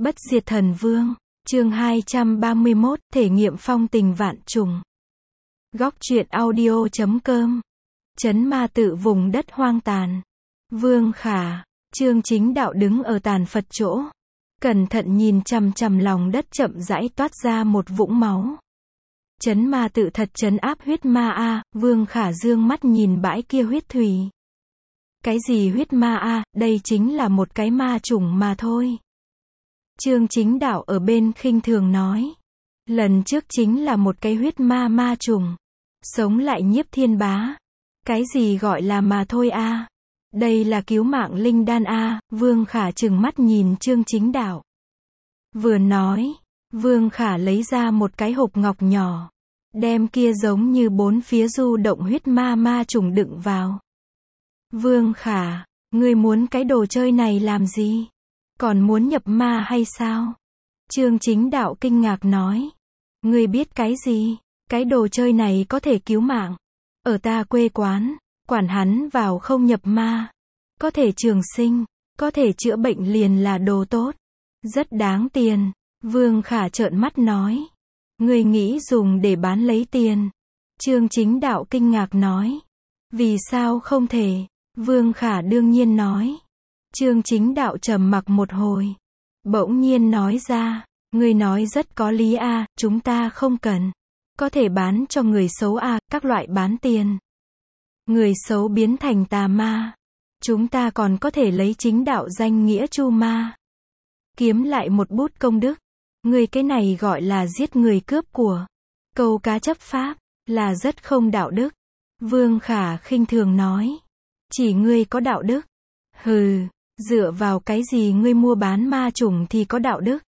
Bất diệt thần vương, chương 231, thể nghiệm phong tình vạn trùng. Góc truyện audio.com. Trấn ma tự vùng đất hoang tàn. Vương Khả, Chương Chính Đạo đứng ở tàn Phật chỗ, cẩn thận nhìn chằm chằm lòng đất chậm rãi toát ra một vũng máu. Trấn ma tự thật trấn áp huyết ma a. Vương Khả dương mắt nhìn bãi kia huyết thủy. Cái gì huyết ma a, đây chính là một cái ma chủng mà thôi. Chương Chính Đạo ở bên khinh thường nói. Lần trước chính là một cái huyết ma trùng. Sống lại Nhiếp Thiên Bá. Cái gì gọi là mà thôi a? Đây là cứu mạng linh đan a. Vương Khả trừng mắt nhìn Chương Chính Đạo. Vừa nói, Vương Khả lấy ra một cái hộp ngọc nhỏ. Đem kia giống như bốn phía du động huyết ma trùng đựng vào. Vương Khả, ngươi muốn cái đồ chơi này làm gì? Còn muốn nhập ma hay sao? Chương Chính Đạo kinh ngạc nói. Ngươi biết cái gì? Cái đồ chơi này có thể cứu mạng. Ở ta quê quán, quản hắn vào không nhập ma. Có thể trường sinh, có thể chữa bệnh liền là đồ tốt. Rất đáng tiền. Vương Khả trợn mắt nói. Ngươi nghĩ dùng để bán lấy tiền. Chương Chính Đạo kinh ngạc nói. Vì sao không thể? Vương Khả đương nhiên nói. Chương Chính Đạo trầm mặc một hồi. Bỗng nhiên nói ra. Ngươi nói rất có lý a, chúng ta không cần. Có thể bán cho người xấu a, các loại bán tiền. Người xấu biến thành tà ma. Chúng ta còn có thể lấy chính đạo danh nghĩa chu ma. Kiếm lại một bút công đức. Ngươi cái này gọi là giết người cướp của. Câu cá chấp pháp, là rất không đạo đức. Vương Khả khinh thường nói. Chỉ ngươi có đạo đức. Hừ, dựa vào cái gì ngươi mua bán ma chủng thì có đạo đức.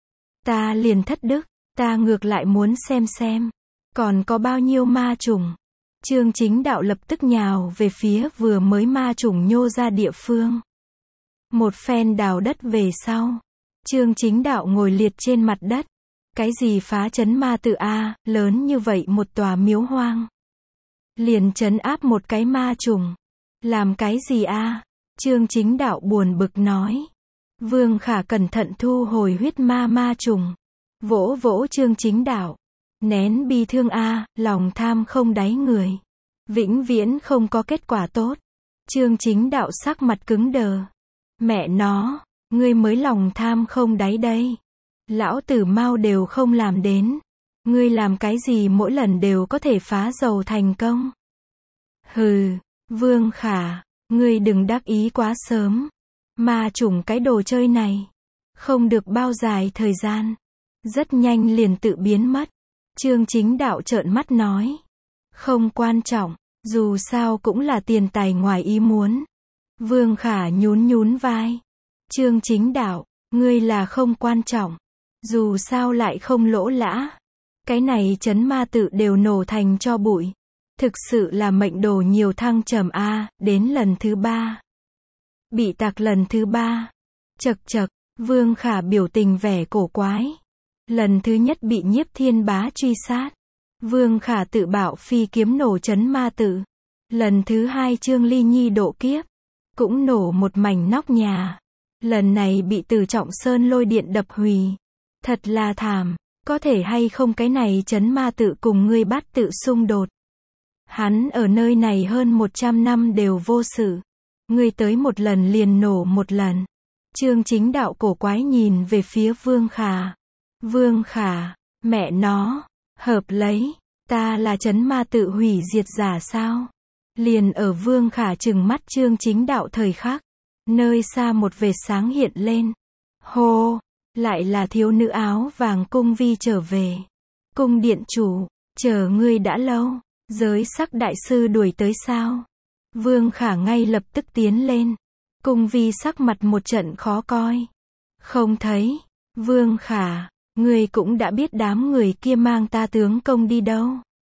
Ta liền thất đức, ta ngược lại muốn xem. Còn có bao nhiêu ma chủng. Chương Chính Đạo lập tức nhào về phía vừa mới ma chủng nhô ra địa phương. Một phen đào đất về sau. Chương Chính Đạo ngồi liệt trên mặt đất. Cái gì phá trấn ma tự a, lớn như vậy một tòa miếu hoang. Liền trấn áp một cái ma chủng. Làm cái gì a? Chương Chính Đạo buồn bực nói. Vương Khả cẩn thận thu hồi huyết ma trùng. Vỗ vỗ Chương Chính Đạo. Nén bi thương a, lòng tham không đáy người. Vĩnh viễn không có kết quả tốt. Chương Chính Đạo sắc mặt cứng đờ. Mẹ nó, ngươi mới lòng tham không đáy đây. Lão tử Mao đều không làm đến. Ngươi làm cái gì mỗi lần đều có thể phá dầu thành công. Hừ, Vương Khả, ngươi đừng đắc ý quá sớm. Ma chủng cái đồ chơi này. Không được bao dài thời gian. Rất nhanh liền tự biến mất. Chương Chính Đạo trợn mắt nói. Không quan trọng, dù sao cũng là tiền tài ngoài ý muốn. Vương Khả nhún vai. Chương Chính Đạo, ngươi là không quan trọng. Dù sao lại không lỗ lã. Cái này trấn ma tự đều nổ thành cho bụi. Thực sự là mệnh đồ nhiều thăng trầm a, đến lần thứ 3. Bị tạc lần thứ 3. Chậc, Vương Khả biểu tình vẻ cổ quái. Lần thứ nhất bị Nhiếp Thiên Bá truy sát. Vương Khả tự bạo phi kiếm nổ trấn ma tự. Lần thứ 2 Trương Ly Nhi độ kiếp. Cũng nổ một mảnh nóc nhà. Lần này bị Từ Trọng Sơn lôi điện đập hủy. Thật là thảm. Có thể hay không cái này trấn ma tự cùng ngươi Bát tự xung đột. Hắn ở nơi này hơn 100 năm đều vô sự. Ngươi tới một lần liền nổ một lần. Chương Chính Đạo cổ quái nhìn về phía Vương Khả. Vương Khả, mẹ nó, hợp lấy, ta là trấn ma tự hủy diệt giả sao? Liền ở Vương Khả trừng mắt Chương Chính Đạo thời khắc. Nơi xa một vệt sáng hiện lên. Hô, lại là thiếu nữ áo vàng Cung Vi trở về. Cung điện chủ, chờ ngươi đã lâu. Giới sắc đại sư đuổi tới sao? Vương Khả ngay lập tức tiến lên. Cung Vi sắc mặt một trận khó coi. Không thấy. Vương Khả, ngươi cũng đã biết đám người kia mang ta tướng công đi đâu.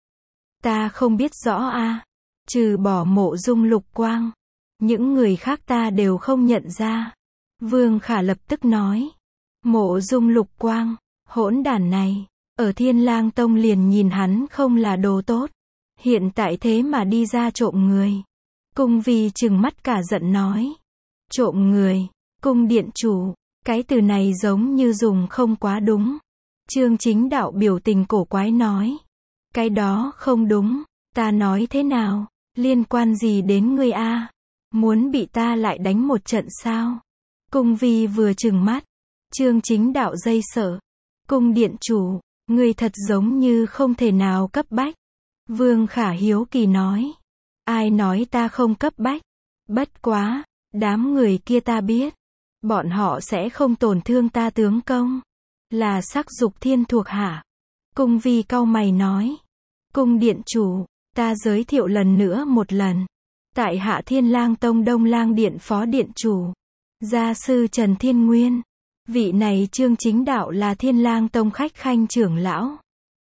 Ta không biết rõ a. Trừ bỏ Mộ Dung Lục Quang. Những người khác ta đều không nhận ra. Vương Khả lập tức nói. Mộ Dung Lục Quang, hỗn đản này. Ở Thiên Lang Tông liền nhìn hắn không là đồ tốt. Hiện tại thế mà đi ra trộm người. Cung Vi trừng mắt cả giận nói. Trộm người, cung điện chủ, Cái từ này giống như dùng không quá đúng. Trương Chính Đạo biểu tình cổ quái nói. Cái đó không đúng, ta nói thế nào, liên quan gì đến ngươi a? Muốn bị ta lại đánh một trận sao? Cung Vi vừa trừng mắt. Trương Chính Đạo dây sợ. Cung điện chủ, ngươi thật giống như không thể nào cấp bách. Vương Khả hiếu kỳ nói. Ai nói ta không cấp bách? Bất quá, đám người kia ta biết. Bọn họ sẽ không tổn thương ta tướng công. Là sắc dục thiên thuộc hạ. Cung Vi cau mày nói. Cung điện chủ, ta giới thiệu lần nữa một lần. Tại hạ Thiên Lang Tông Đông Lang Điện Phó Điện Chủ. Gia sư Trần Thiên Nguyên. Vị này Trương Chính Đạo là Thiên Lang Tông khách khanh trưởng lão.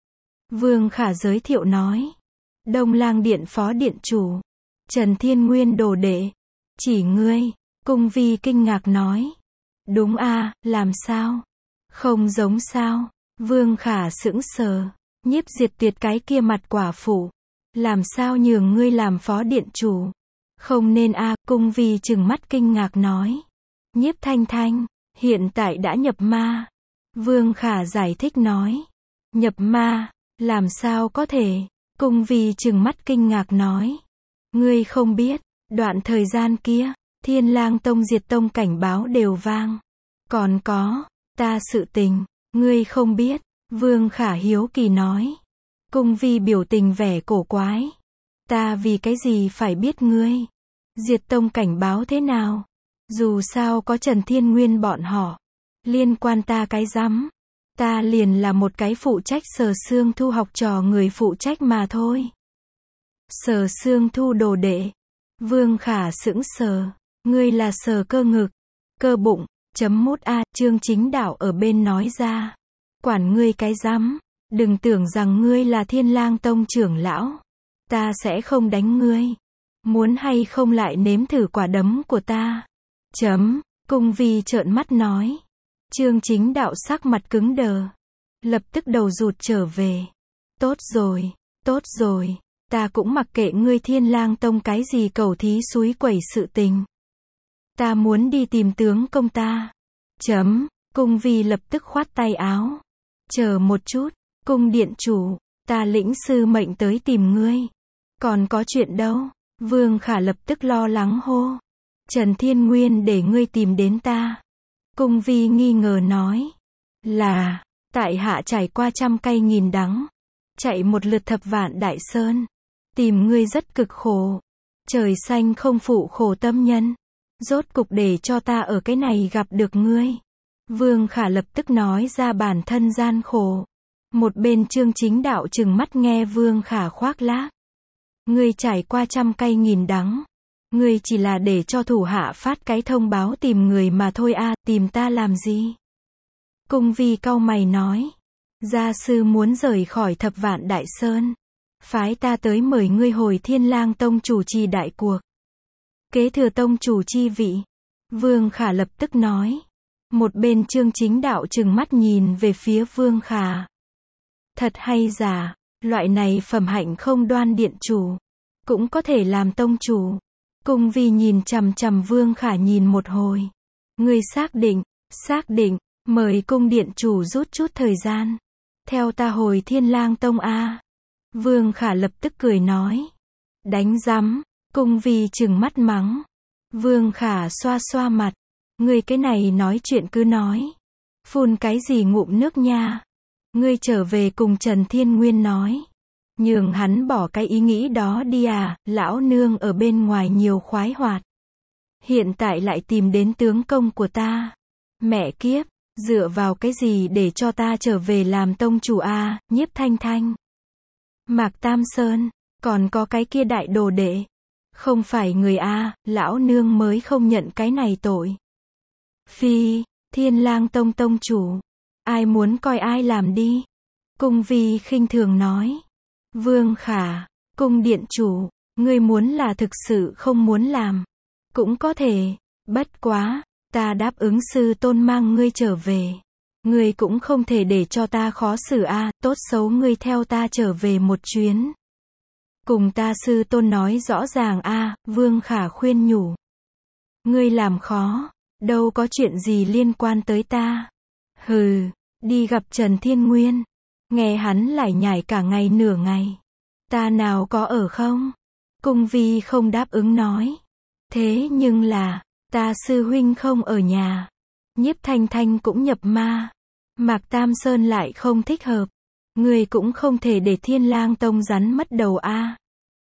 Vương Khả giới thiệu nói. Đông Lang Điện Phó Điện Chủ. Trần Thiên Nguyên đồ đệ. Chỉ ngươi. Cung Vi kinh ngạc nói. Đúng a, làm sao? Không giống sao? Vương Khả sững sờ. Nhiếp Diệt Tuyệt cái kia mặt quả phụ. Làm sao nhường ngươi làm phó điện chủ? Không nên a, Cung Vi trừng mắt kinh ngạc nói. Nhiếp Thanh Thanh, hiện tại đã nhập ma. Vương Khả giải thích nói. Nhập ma, làm sao có thể? Cung Vi trừng mắt kinh ngạc nói. Ngươi không biết, đoạn thời gian kia, Thiên Lang Tông diệt tông cảnh báo đều vang. Còn có, ta sự tình, ngươi không biết. Vương Khả hiếu kỳ nói. Cung Vi biểu tình vẻ cổ quái. Ta vì cái gì phải biết ngươi? Diệt tông cảnh báo thế nào? Dù sao có Trần Thiên Nguyên bọn họ. Liên quan ta cái rắm. Ta liền là một cái phụ trách Sở Xương Thu học trò người phụ trách mà thôi. Sở Xương Thu đồ đệ. Vương Khả sững sờ. Ngươi là Sở Cơ Ngực. Cơ bụng. Chấm mút a, Trương Chính Đạo ở bên nói ra. Quản ngươi cái rắm. Đừng tưởng rằng ngươi là Thiên Lang Tông trưởng lão. Ta sẽ không đánh ngươi. Muốn hay không lại nếm thử quả đấm của ta. Cung Vi trợn mắt nói. Trương Chính Đạo sắc mặt cứng đờ. Lập tức đầu rụt trở về. Tốt rồi. Ta cũng mặc kệ ngươi Thiên Lang Tông cái gì cầu thí xúi quẩy sự tình. Ta muốn đi tìm tướng công ta. Cung Vi lập tức khoát tay áo. Chờ một chút, cung điện chủ, ta lĩnh sư mệnh tới tìm ngươi. Còn có chuyện đâu? Vương Khả lập tức lo lắng hô. Trần Thiên Nguyên để ngươi tìm đến ta. Cung Vi nghi ngờ nói. Là, tại hạ trải qua trăm cây nghìn đắng. Chạy một lượt thập vạn đại sơn. Tìm ngươi rất cực khổ. Trời xanh không phụ khổ tâm nhân. Rốt cục để cho ta ở cái này gặp được ngươi. Vương Khả lập tức nói ra bản thân gian khổ. Một bên Trương Chính Đạo trừng mắt nghe Vương Khả khoác lác. Ngươi trải qua trăm cây nghìn đắng. Ngươi chỉ là để cho thủ hạ phát cái thông báo tìm người mà thôi a, tìm ta làm gì? Cung Vi cau mày nói. Gia sư muốn rời khỏi thập vạn đại sơn. Phái ta tới mời ngươi hồi Thiên Lang Tông chủ trì đại cuộc. Kế thừa tông chủ chi vị. Vương Khả lập tức nói. Một bên Trương Chính Đạo trừng mắt nhìn về phía Vương Khả. Thật hay giả, loại này phẩm hạnh không đoan điện chủ. Cũng có thể làm tông chủ. Cung Vi nhìn chằm chằm Vương Khả nhìn một hồi. Ngươi xác định, mời cung điện chủ rút chút thời gian. Theo ta hồi Thiên Lang Tông a. Vương Khả lập tức cười nói. Đánh rắm, Cung Vi trừng mắt mắng. Vương Khả xoa xoa mặt. Ngươi cái này nói chuyện cứ nói. Phun cái gì ngụm nước nha. Ngươi trở về cùng Trần Thiên Nguyên nói. Nhường hắn bỏ cái ý nghĩ đó đi à, lão nương ở bên ngoài nhiều khoái hoạt. Hiện tại lại tìm đến tướng công của ta. Mẹ kiếp, dựa vào cái gì để cho ta trở về làm tông chủ a? Nhiếp Thanh Thanh, Mạc Tam Sơn, còn có cái kia đại đồ đệ. Không phải người a, lão nương mới không nhận cái này tội. Phi, Thiên Lang Tông tông chủ. Ai muốn coi ai làm đi. Cung Vi khinh thường nói. Vương Khả, cung điện chủ, ngươi muốn là thực sự không muốn làm. Cũng có thể, bất quá, ta đáp ứng sư tôn mang ngươi trở về. Ngươi cũng không thể để cho ta khó xử a, tốt xấu ngươi theo ta trở về một chuyến. Cùng ta sư tôn nói rõ ràng a, Vương Khả khuyên nhủ. Ngươi làm khó, đâu có chuyện gì liên quan tới ta. Hừ, đi gặp Trần Thiên Nguyên. Nghe hắn lải nhải cả ngày nửa ngày. Ta nào có ở không? Cung Vi không đáp ứng nói. Thế nhưng là, ta sư huynh không ở nhà. Nhiếp Thanh Thanh cũng nhập ma. Mạc Tam Sơn lại không thích hợp. Người cũng không thể để Thiên Lang Tông rắn mất đầu a.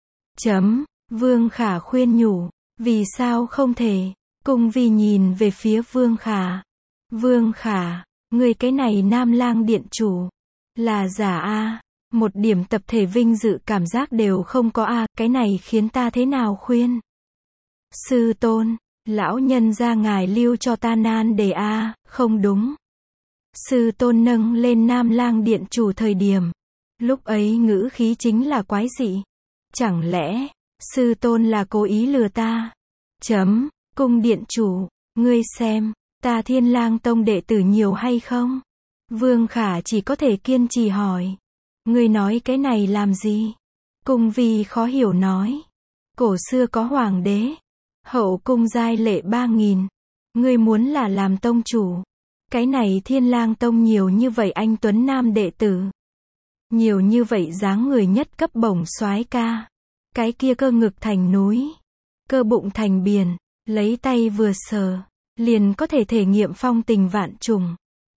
Vương Khả khuyên nhủ. Vì sao không thể? Cung Vi nhìn về phía Vương Khả. Vương Khả, người cái này Nam Lang điện chủ. Là giả a. Một điểm tập thể vinh dự cảm giác đều không có a. Cái này khiến ta thế nào khuyên? Sư tôn, lão nhân ra ngài lưu cho ta nan đề a. Không đúng. Sư tôn nâng lên Nam Lang điện chủ thời điểm. Lúc ấy ngữ khí chính là quái dị. Chẳng lẽ, sư tôn là cố ý lừa ta? Cung điện chủ, ngươi xem, ta Thiên Lang Tông đệ tử nhiều hay không? Vương Khả chỉ có thể kiên trì hỏi. Ngươi nói cái này làm gì? Cung Vi khó hiểu nói. Cổ xưa có hoàng đế. Hậu cung giai lệ 3.000. Ngươi muốn là làm tông chủ. Cái này Thiên Lang Tông nhiều như vậy anh Tuấn Nam đệ tử. Nhiều như vậy dáng người nhất cấp bổng soái ca. Cái kia cơ ngực thành núi. Cơ bụng thành biển. Lấy tay vừa sờ. Liền có thể thể nghiệm phong tình vạn trùng.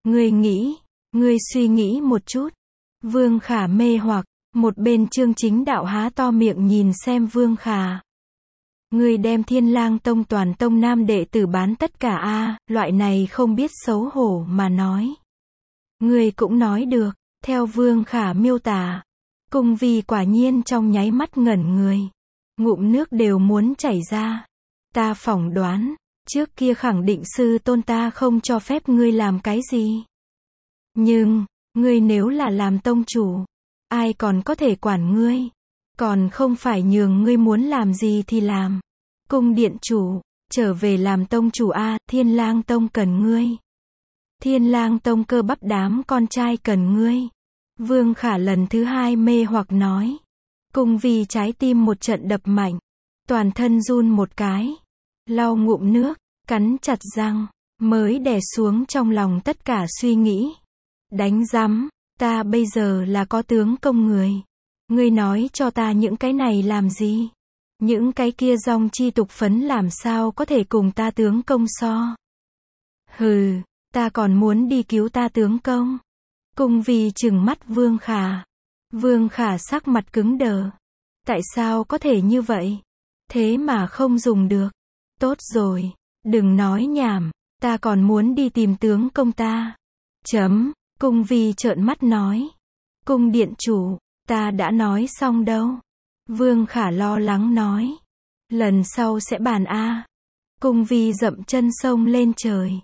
Ngươi suy nghĩ một chút. Vương Khả mê hoặc. Một bên Chương Chính Đạo há to miệng nhìn xem Vương Khả. Ngươi đem Thiên Lang Tông toàn tông nam đệ tử bán tất cả a, loại này không biết xấu hổ mà nói. Ngươi cũng nói được, theo Vương Khả miêu tả. Cung Vi quả nhiên trong nháy mắt ngẩn người. Ngụm nước đều muốn chảy ra. Ta phỏng đoán, trước kia khẳng định sư tôn ta không cho phép ngươi làm cái gì. Nhưng, ngươi nếu là làm tông chủ, ai còn có thể quản ngươi? Còn không phải nhường ngươi muốn làm gì thì làm. Cung điện chủ, trở về làm tông chủ a, Thiên Lang Tông cần ngươi. Thiên Lang Tông cơ bắp đám con trai cần ngươi. Vương Khả lần thứ hai mê hoặc nói. Cung Vi trái tim một trận đập mạnh. Toàn thân run một cái. Lau ngụm nước, cắn chặt răng, mới đè xuống trong lòng tất cả suy nghĩ. Đánh rắm, ta bây giờ là có tướng công người. Ngươi nói cho ta những cái này làm gì? Những cái kia dòng chi tục phấn làm sao có thể cùng ta tướng công so? Hừ, ta còn muốn đi cứu ta tướng công. Cung Vi trừng mắt Vương Khả. Vương Khả sắc mặt cứng đờ. Tại sao có thể như vậy? Thế mà không dùng được. Tốt rồi, đừng nói nhảm, ta còn muốn đi tìm tướng công ta. Cung Vi trợn mắt nói. Cung điện chủ, ta đã nói xong đâu. Vương Khả lo lắng nói. Lần sau sẽ bàn a. Cung Vi dậm chân sông lên trời.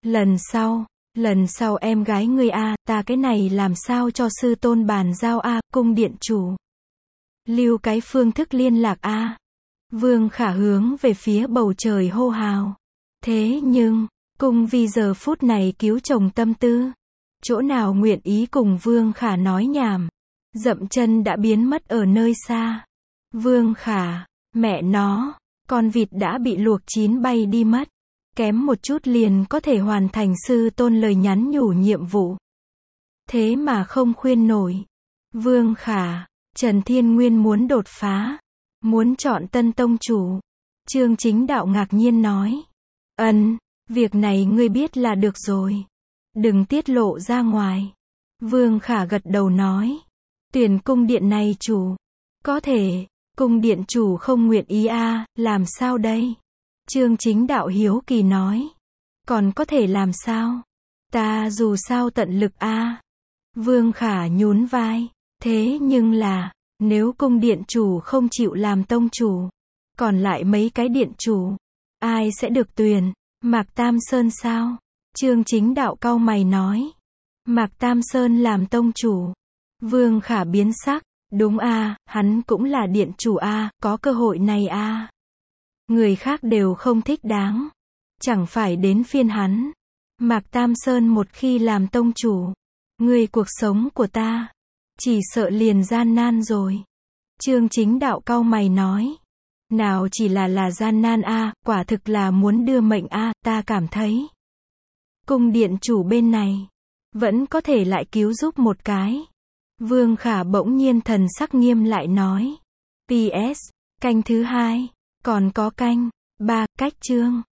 Lần sau em gái ngươi a, ta cái này làm sao cho sư tôn bàn giao a, cung điện chủ. Lưu cái phương thức liên lạc a. Vương Khả hướng về phía bầu trời hô hào. Thế nhưng, Cung Vi giờ phút này cứu chồng tâm tư. Chỗ nào nguyện ý cùng Vương Khả nói nhảm. Dậm chân đã biến mất ở nơi xa. Vương Khả, mẹ nó, con vịt đã bị luộc chín bay đi mất. Kém một chút liền có thể hoàn thành sư tôn lời nhắn nhủ nhiệm vụ. Thế mà không khuyên nổi. Vương Khả, Trần Thiên Nguyên muốn đột phá. Muốn chọn tân tông chủ. Chương Chính Đạo ngạc nhiên nói. Việc này ngươi biết là được rồi. Đừng tiết lộ ra ngoài. Vương Khả gật đầu nói. Tuyển cung điện này chủ. Có thể, cung điện chủ không nguyện ý a, làm sao đây? Chương Chính Đạo hiếu kỳ nói. Còn có thể làm sao? Ta dù sao tận lực a. Vương Khả nhún vai. Thế nhưng là, nếu cung điện chủ không chịu làm tông chủ, còn lại mấy cái điện chủ, ai sẽ được tuyển? Mạc Tam Sơn sao? Chương Chính Đạo cau mày nói. Mạc Tam Sơn làm tông chủ. Vương Khả biến sắc. Đúng a, hắn cũng là điện chủ a, có cơ hội này a. Người khác đều không thích đáng. Chẳng phải đến phiên hắn. Mạc Tam Sơn một khi làm tông chủ, người cuộc sống của ta, chỉ sợ liền gian nan rồi. Chương Chính Đạo cau mày nói. Nào chỉ là gian nan a, quả thực là muốn đưa mệnh a, ta cảm thấy. Cung điện chủ bên này, vẫn có thể lại cứu giúp một cái. Vương Khả bỗng nhiên thần sắc nghiêm lại nói. PS, canh thứ 2, còn có canh 3, cách chương.